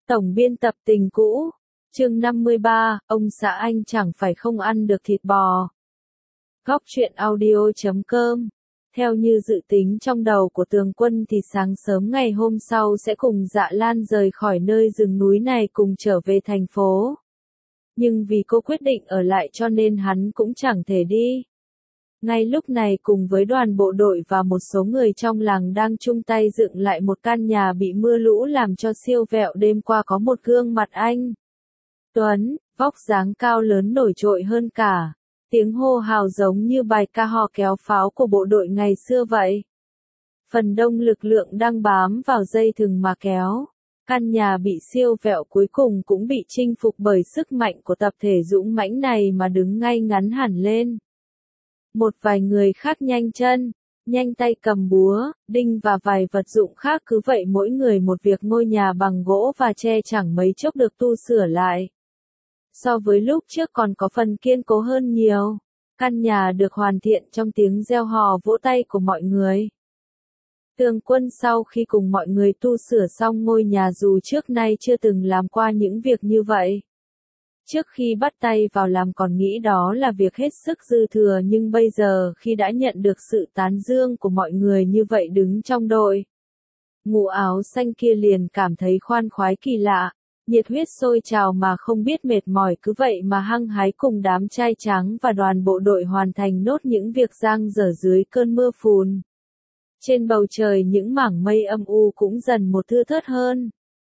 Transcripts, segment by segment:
Tổng biên tập Tình cũ, chương 53, ông xã anh chẳng phải không ăn được thịt bò. Góc truyện audio.com. Theo như dự tính trong đầu của Tường Quân thì sáng sớm ngày hôm sau sẽ cùng Dạ Lan rời khỏi nơi rừng núi này cùng trở về thành phố. Nhưng vì cô quyết định ở lại cho nên hắn cũng chẳng thể đi. Ngay lúc này cùng với đoàn bộ đội và một số người trong làng đang chung tay dựng lại một căn nhà bị mưa lũ làm cho siêu vẹo, đêm qua có một gương mặt anh Tuấn, vóc dáng cao lớn nổi trội hơn cả. Tiếng hô hào giống như bài ca hò kéo pháo của bộ đội ngày xưa vậy. Phần đông lực lượng đang bám vào dây thừng mà kéo. Căn nhà bị siêu vẹo cuối cùng cũng bị chinh phục bởi sức mạnh của tập thể dũng mãnh này mà đứng ngay ngắn hẳn lên. Một vài người khác nhanh chân, nhanh tay cầm búa, đinh và vài vật dụng khác, cứ vậy mỗi người một việc. Ngôi nhà bằng gỗ và tre chẳng mấy chốc được tu sửa lại. So với lúc trước còn có phần kiên cố hơn nhiều. Căn nhà được hoàn thiện trong tiếng reo hò vỗ tay của mọi người. Tường Quân sau khi cùng mọi người tu sửa xong ngôi nhà, dù trước nay chưa từng làm qua những việc như vậy. Trước khi bắt tay vào làm còn nghĩ đó là việc hết sức dư thừa, nhưng bây giờ khi đã nhận được sự tán dương của mọi người như vậy, đứng trong đội ngũ áo xanh kia liền cảm thấy khoan khoái kỳ lạ, nhiệt huyết sôi trào mà không biết mệt mỏi, cứ vậy mà hăng hái cùng đám trai trắng và đoàn bộ đội hoàn thành nốt những việc dang dở dưới cơn mưa phùn. Trên bầu trời những mảng mây âm u cũng dần một thưa thớt hơn.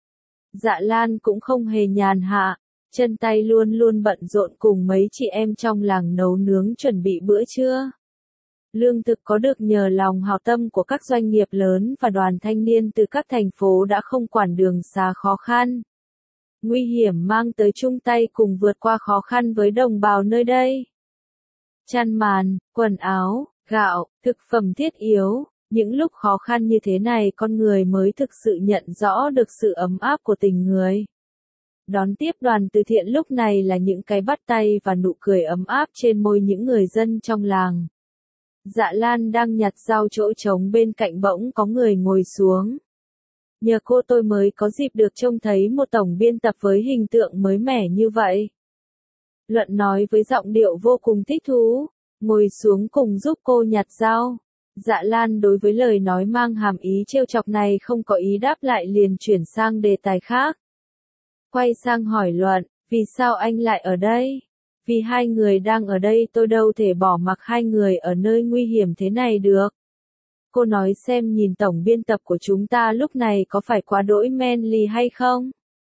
Dạ Lan cũng không hề nhàn hạ. Chân tay luôn luôn bận rộn cùng mấy chị em trong làng nấu nướng chuẩn bị bữa trưa. Lương thực có được nhờ lòng hảo tâm của các doanh nghiệp lớn và đoàn thanh niên từ các thành phố đã không quản đường xá khó khăn, nguy hiểm mang tới, chung tay cùng vượt qua khó khăn với đồng bào nơi đây. Chăn màn, quần áo, gạo, thực phẩm thiết yếu, những lúc khó khăn như thế này con người mới thực sự nhận rõ được sự ấm áp của tình người. Đón tiếp đoàn từ thiện lúc này là những cái bắt tay và nụ cười ấm áp trên môi những người dân trong làng. Dạ Lan đang nhặt rau chỗ trống bên cạnh, bỗng có người ngồi xuống. Nhờ cô tôi mới có dịp được trông thấy một tổng biên tập với hình tượng mới mẻ như vậy. Luận nói với giọng điệu vô cùng thích thú, ngồi xuống cùng giúp cô nhặt rau. Dạ Lan đối với lời nói mang hàm ý trêu chọc này không có ý đáp lại, liền chuyển sang đề tài khác. Quay sang hỏi Luận, vì sao anh lại ở đây? Vì hai người đang ở đây, tôi đâu thể bỏ mặc hai người ở nơi nguy hiểm thế này được. Cô nói xem, nhìn tổng biên tập của chúng ta lúc này có phải quá đỗi manly hay không?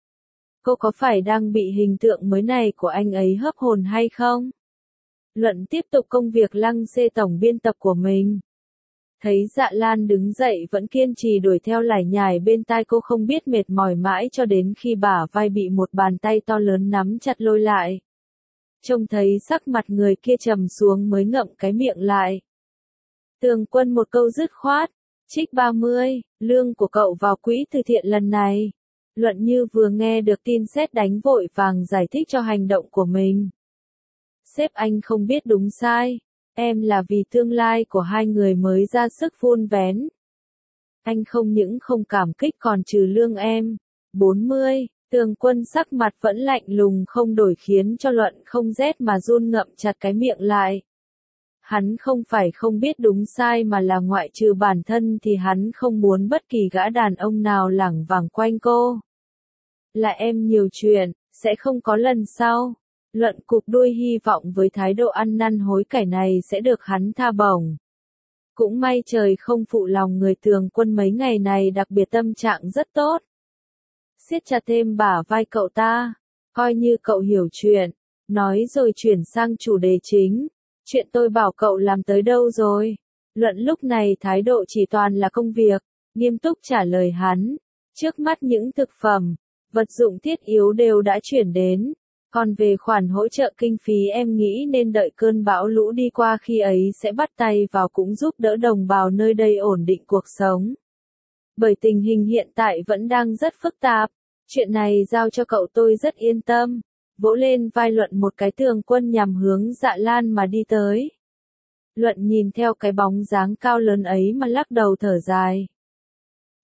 Cô có phải đang bị hình tượng mới này của anh ấy hấp hồn hay không? Luận tiếp tục công việc lăng xê tổng biên tập của mình. Thấy Dạ Lan đứng dậy vẫn kiên trì đuổi theo lải nhải bên tai cô, không biết mệt mỏi mãi cho đến khi bả vai bị một bàn tay to lớn nắm chặt lôi lại. Trông thấy sắc mặt người kia trầm xuống mới ngậm cái miệng lại. Tường Quân một câu dứt khoát, trích 30, lương của cậu vào quỹ từ thiện lần này. Luận như vừa nghe được tin sét đánh, vội vàng giải thích cho hành động của mình. Sếp, anh không biết đúng sai. Em là vì tương lai của hai người mới ra sức vun vén. Anh không những không cảm kích còn trừ lương em. 40, Tường Quân sắc mặt vẫn lạnh lùng không đổi, khiến cho Luận không rét mà run, ngậm chặt cái miệng lại. Hắn không phải không biết đúng sai, mà là ngoại trừ bản thân thì hắn không muốn bất kỳ gã đàn ông nào lẳng vẳng quanh cô. Là em nhiều chuyện, sẽ không có lần sau. Luận cụp đuôi, hy vọng với thái độ ăn năn hối cải này sẽ được hắn tha bổng. Cũng may trời không phụ lòng người, Tường Quân mấy ngày này đặc biệt tâm trạng rất tốt. Siết chặt thêm bả vai cậu ta, coi như cậu hiểu chuyện, nói rồi chuyển sang chủ đề chính. Chuyện tôi bảo cậu làm tới đâu rồi? Luận lúc này thái độ chỉ toàn là công việc, nghiêm túc trả lời hắn. Trước mắt những thực phẩm, vật dụng thiết yếu đều đã chuyển đến. Còn về khoản hỗ trợ kinh phí em nghĩ nên đợi cơn bão lũ đi qua, khi ấy sẽ bắt tay vào cũng giúp đỡ đồng bào nơi đây ổn định cuộc sống. Bởi tình hình hiện tại vẫn đang rất phức tạp, chuyện này giao cho cậu tôi rất yên tâm. Vỗ lên vai Luận một cái, Tường Quân nhằm hướng Dạ Lan mà đi tới. Luận nhìn theo cái bóng dáng cao lớn ấy mà lắc đầu thở dài.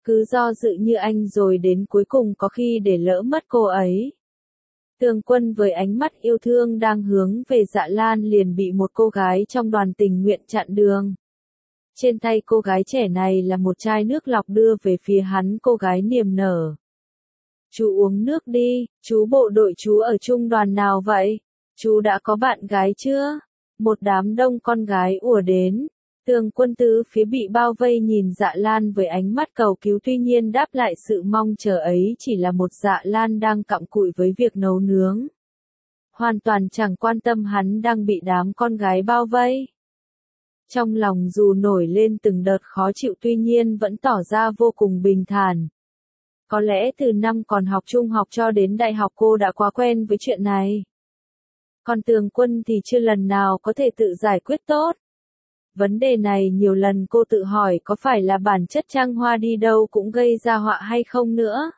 Cứ do dự như anh rồi đến cuối cùng có khi để lỡ mất cô ấy. Tường Quân với ánh mắt yêu thương đang hướng về Dạ Lan liền bị một cô gái trong đoàn tình nguyện chặn đường. Trên tay cô gái trẻ này là một chai nước lọc đưa về phía hắn, cô gái niềm nở. Chú uống nước đi, chú bộ đội chú ở trung đoàn nào vậy? Chú đã có bạn gái chưa? Một đám đông con gái ùa đến. Tường Quân tứ phía bị bao vây nhìn Dạ Lan với ánh mắt cầu cứu, tuy nhiên đáp lại sự mong chờ ấy chỉ là một Dạ Lan đang cặm cụi với việc nấu nướng. Hoàn toàn chẳng quan tâm hắn đang bị đám con gái bao vây. Trong lòng dù nổi lên từng đợt khó chịu tuy nhiên vẫn tỏ ra vô cùng bình thản. Có lẽ từ năm còn học trung học cho đến đại học cô đã quá quen với chuyện này. Còn Tường Quân thì chưa lần nào có thể tự giải quyết tốt. Vấn đề này nhiều lần cô tự hỏi có phải là bản chất trăng hoa đi đâu cũng gây ra họa hay không nữa.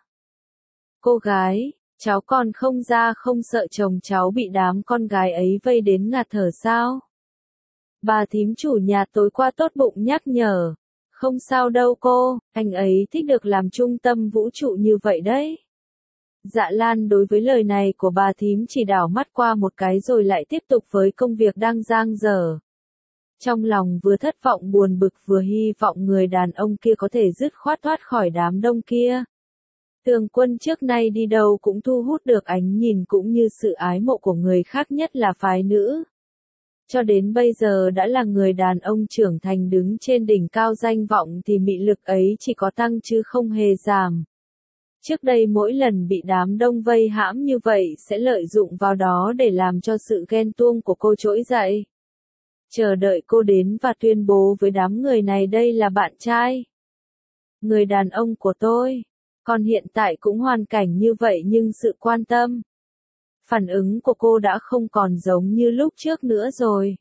Cô gái, cháu còn không ra không sợ chồng cháu bị đám con gái ấy vây đến ngạt thở sao? Bà thím chủ nhà tối qua tốt bụng nhắc nhở. Không sao đâu cô, anh ấy thích được làm trung tâm vũ trụ như vậy đấy. Dạ Lan đối với lời này của bà thím chỉ đảo mắt qua một cái rồi lại tiếp tục với công việc đang dang dở. Trong lòng vừa thất vọng buồn bực vừa hy vọng người đàn ông kia có thể dứt khoát thoát khỏi đám đông kia. Tường Quân trước nay đi đâu cũng thu hút được ánh nhìn cũng như sự ái mộ của người khác, nhất là phái nữ. Cho đến bây giờ đã là người đàn ông trưởng thành đứng trên đỉnh cao danh vọng thì mị lực ấy chỉ có tăng chứ không hề giảm. Trước đây mỗi lần bị đám đông vây hãm như vậy sẽ lợi dụng vào đó để làm cho sự ghen tuông của cô trỗi dậy. Chờ đợi cô đến và tuyên bố với đám người này đây là bạn trai. Người đàn ông của tôi. Còn hiện tại cũng hoàn cảnh như vậy nhưng sự quan tâm. Phản ứng của cô đã không còn giống như lúc trước nữa rồi.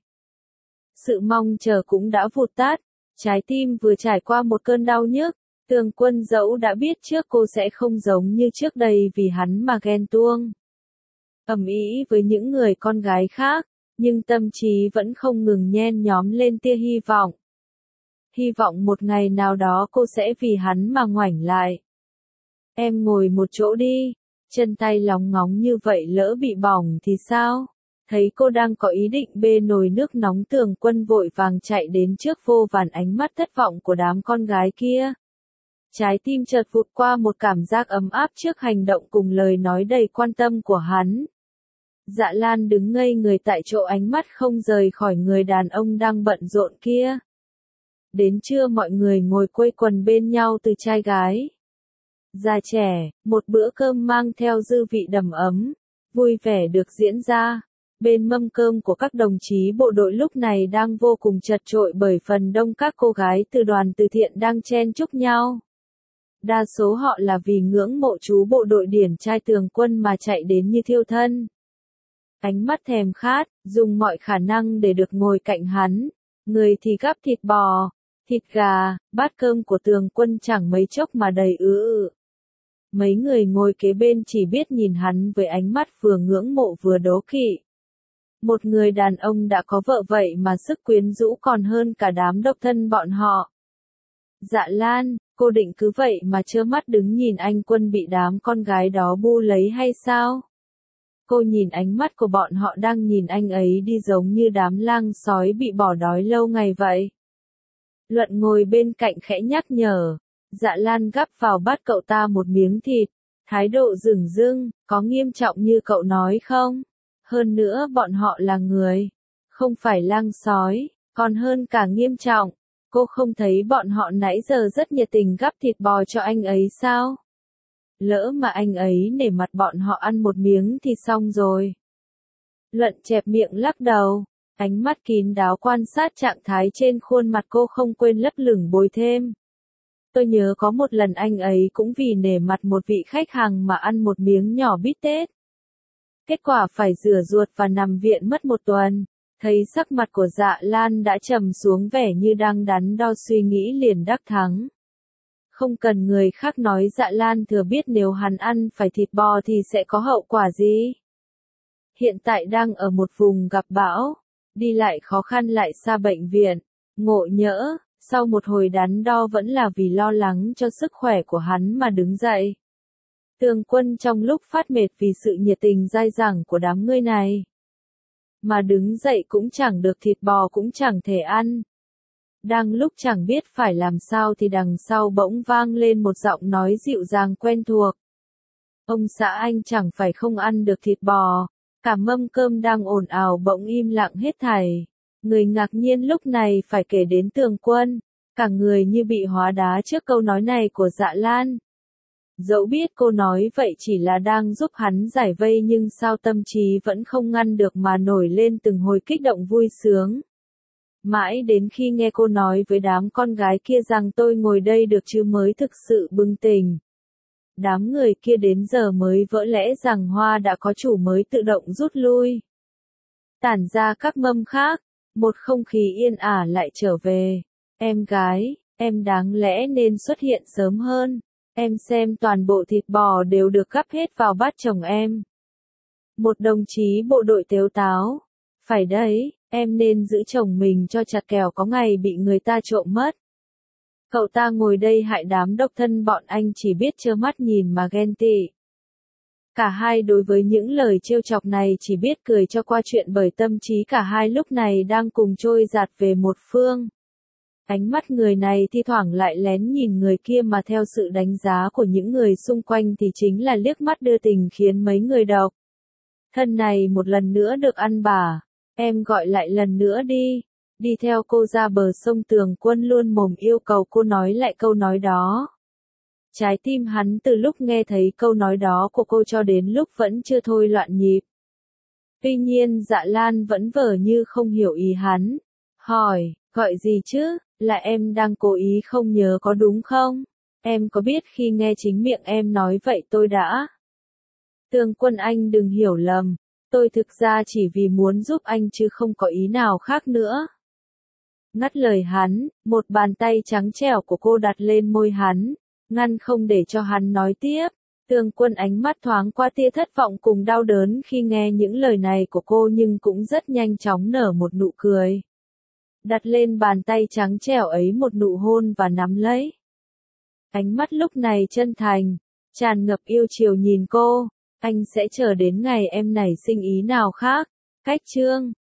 Sự mong chờ cũng đã vụt tắt. Trái tim vừa trải qua một cơn đau nhức. Tường Quân dẫu đã biết trước cô sẽ không giống như trước đây vì hắn mà ghen tuông. Ầm ĩ với những người con gái khác. Nhưng tâm trí vẫn không ngừng nhen nhóm lên tia hy vọng. Hy vọng một ngày nào đó cô sẽ vì hắn mà ngoảnh lại. Em ngồi một chỗ đi, chân tay lóng ngóng như vậy lỡ bị bỏng thì sao? Thấy cô đang có ý định bê nồi nước nóng, Tường Quân vội vàng chạy đến trước vô vàn ánh mắt thất vọng của đám con gái kia. Trái tim chợt vụt qua một cảm giác ấm áp trước hành động cùng lời nói đầy quan tâm của hắn. Dạ Lan đứng ngây người tại chỗ, ánh mắt không rời khỏi người đàn ông đang bận rộn kia. Đến trưa mọi người ngồi quây quần bên nhau từ trai gái, già trẻ, một bữa cơm mang theo dư vị đầm ấm, vui vẻ được diễn ra. Bên mâm cơm của các đồng chí bộ đội lúc này đang vô cùng chật chội bởi phần đông các cô gái từ đoàn từ thiện đang chen chúc nhau. Đa số họ là vì ngưỡng mộ chú bộ đội điển trai Tường Quân mà chạy đến như thiêu thân. Ánh mắt thèm khát, dùng mọi khả năng để được ngồi cạnh hắn. Người thì gắp thịt bò, thịt gà, bát cơm của Tường Quân chẳng mấy chốc mà đầy ứ. Mấy người ngồi kế bên chỉ biết nhìn hắn với ánh mắt vừa ngưỡng mộ vừa đố kỵ. Một người đàn ông đã có vợ vậy mà sức quyến rũ còn hơn cả đám độc thân bọn họ. Dạ Lan, cô định cứ vậy mà trơ mắt đứng nhìn anh Quân bị đám con gái đó bu lấy hay sao? Cô nhìn ánh mắt của bọn họ đang nhìn anh ấy đi giống như đám lang sói bị bỏ đói lâu ngày vậy. Luận ngồi bên cạnh khẽ nhắc nhở. Dạ Lan gắp vào bát cậu ta một miếng thịt. Thái độ dửng dưng, có nghiêm trọng như cậu nói không? Hơn nữa bọn họ là người, không phải lang sói, còn hơn cả nghiêm trọng. Cô không thấy bọn họ nãy giờ rất nhiệt tình gắp thịt bò cho anh ấy sao? Lỡ mà anh ấy nể mặt bọn họ ăn một miếng thì xong rồi. Luận chẹp miệng lắc đầu, ánh mắt kín đáo quan sát trạng thái trên khuôn mặt cô, không quên lấp lửng bồi thêm. Tôi nhớ có một lần anh ấy cũng vì nể mặt một vị khách hàng mà ăn một miếng nhỏ bít tết. Kết quả phải rửa ruột và nằm viện mất một tuần. Thấy sắc mặt của Dạ Lan đã trầm xuống vẻ như đang đắn đo suy nghĩ liền đắc thắng. Không cần người khác nói, Dạ Lan thừa biết nếu hắn ăn phải thịt bò thì sẽ có hậu quả gì. Hiện tại đang ở một vùng gặp bão, đi lại khó khăn lại xa bệnh viện, ngộ nhỡ, Sau một hồi đắn đo vẫn là vì lo lắng cho sức khỏe của hắn mà đứng dậy. Tường Quân trong lúc phát mệt vì sự nhiệt tình dai dẳng của đám người này, mà đứng dậy cũng chẳng được thịt bò cũng chẳng thể ăn. Đang lúc chẳng biết phải làm sao thì đằng sau bỗng vang lên một giọng nói dịu dàng quen thuộc. Ông xã anh chẳng phải không ăn được thịt bò. Cả mâm cơm đang ồn ào bỗng im lặng hết thảy. Người ngạc nhiên lúc này phải kể đến Tường Quân. Cả người như bị hóa đá trước câu nói này của Dạ Lan. Dẫu biết cô nói vậy chỉ là đang giúp hắn giải vây nhưng sao tâm trí vẫn không ngăn được mà nổi lên từng hồi kích động vui sướng. Mãi đến khi nghe cô nói với đám con gái kia rằng tôi ngồi đây được chứ mới thực sự bừng tỉnh. Đám người kia đến giờ mới vỡ lẽ rằng hoa đã có chủ mới tự động rút lui. Tản ra các mâm khác, một không khí yên ả lại trở về. Em gái, em đáng lẽ nên xuất hiện sớm hơn. Em xem toàn bộ thịt bò đều được gắp hết vào bát chồng em. Một đồng chí bộ đội tếu táo. Phải đấy, em nên giữ chồng mình cho chặt kẻo có ngày bị người ta trộm mất. Cậu ta ngồi đây hại đám độc thân bọn anh chỉ biết trơ mắt nhìn mà ghen tị. Cả hai đối với những lời trêu chọc này chỉ biết cười cho qua chuyện bởi tâm trí cả hai lúc này đang cùng trôi dạt về một phương. Ánh mắt người này thi thoảng lại lén nhìn người kia mà theo sự đánh giá của những người xung quanh thì chính là liếc mắt đưa tình khiến mấy người độc thân này một lần nữa được ăn bả. Em gọi lại lần nữa đi. Đi theo cô ra bờ sông Tường Quân luôn mồm yêu cầu cô nói lại câu nói đó. Trái tim hắn từ lúc nghe thấy câu nói đó của cô cho đến lúc vẫn chưa thôi loạn nhịp. Tuy nhiên Dạ Lan vẫn vờ như không hiểu ý hắn. Hỏi, gọi gì chứ, là em đang cố ý không nhớ có đúng không? Em có biết khi nghe chính miệng em nói vậy tôi đã. Tường Quân anh đừng hiểu lầm, tôi thực ra chỉ vì muốn giúp anh chứ không có ý nào khác nữa. Ngắt lời hắn, một bàn tay trắng trẻo của cô đặt lên môi hắn, ngăn không để cho hắn nói tiếp. Tường Quân ánh mắt thoáng qua tia thất vọng cùng đau đớn khi nghe những lời này của cô nhưng cũng rất nhanh chóng nở một nụ cười. Đặt lên bàn tay trắng trẻo ấy một nụ hôn và nắm lấy. Ánh mắt lúc này chân thành, tràn ngập yêu chiều nhìn cô. Anh sẽ chờ đến ngày em nảy sinh ý nào khác. Cách chương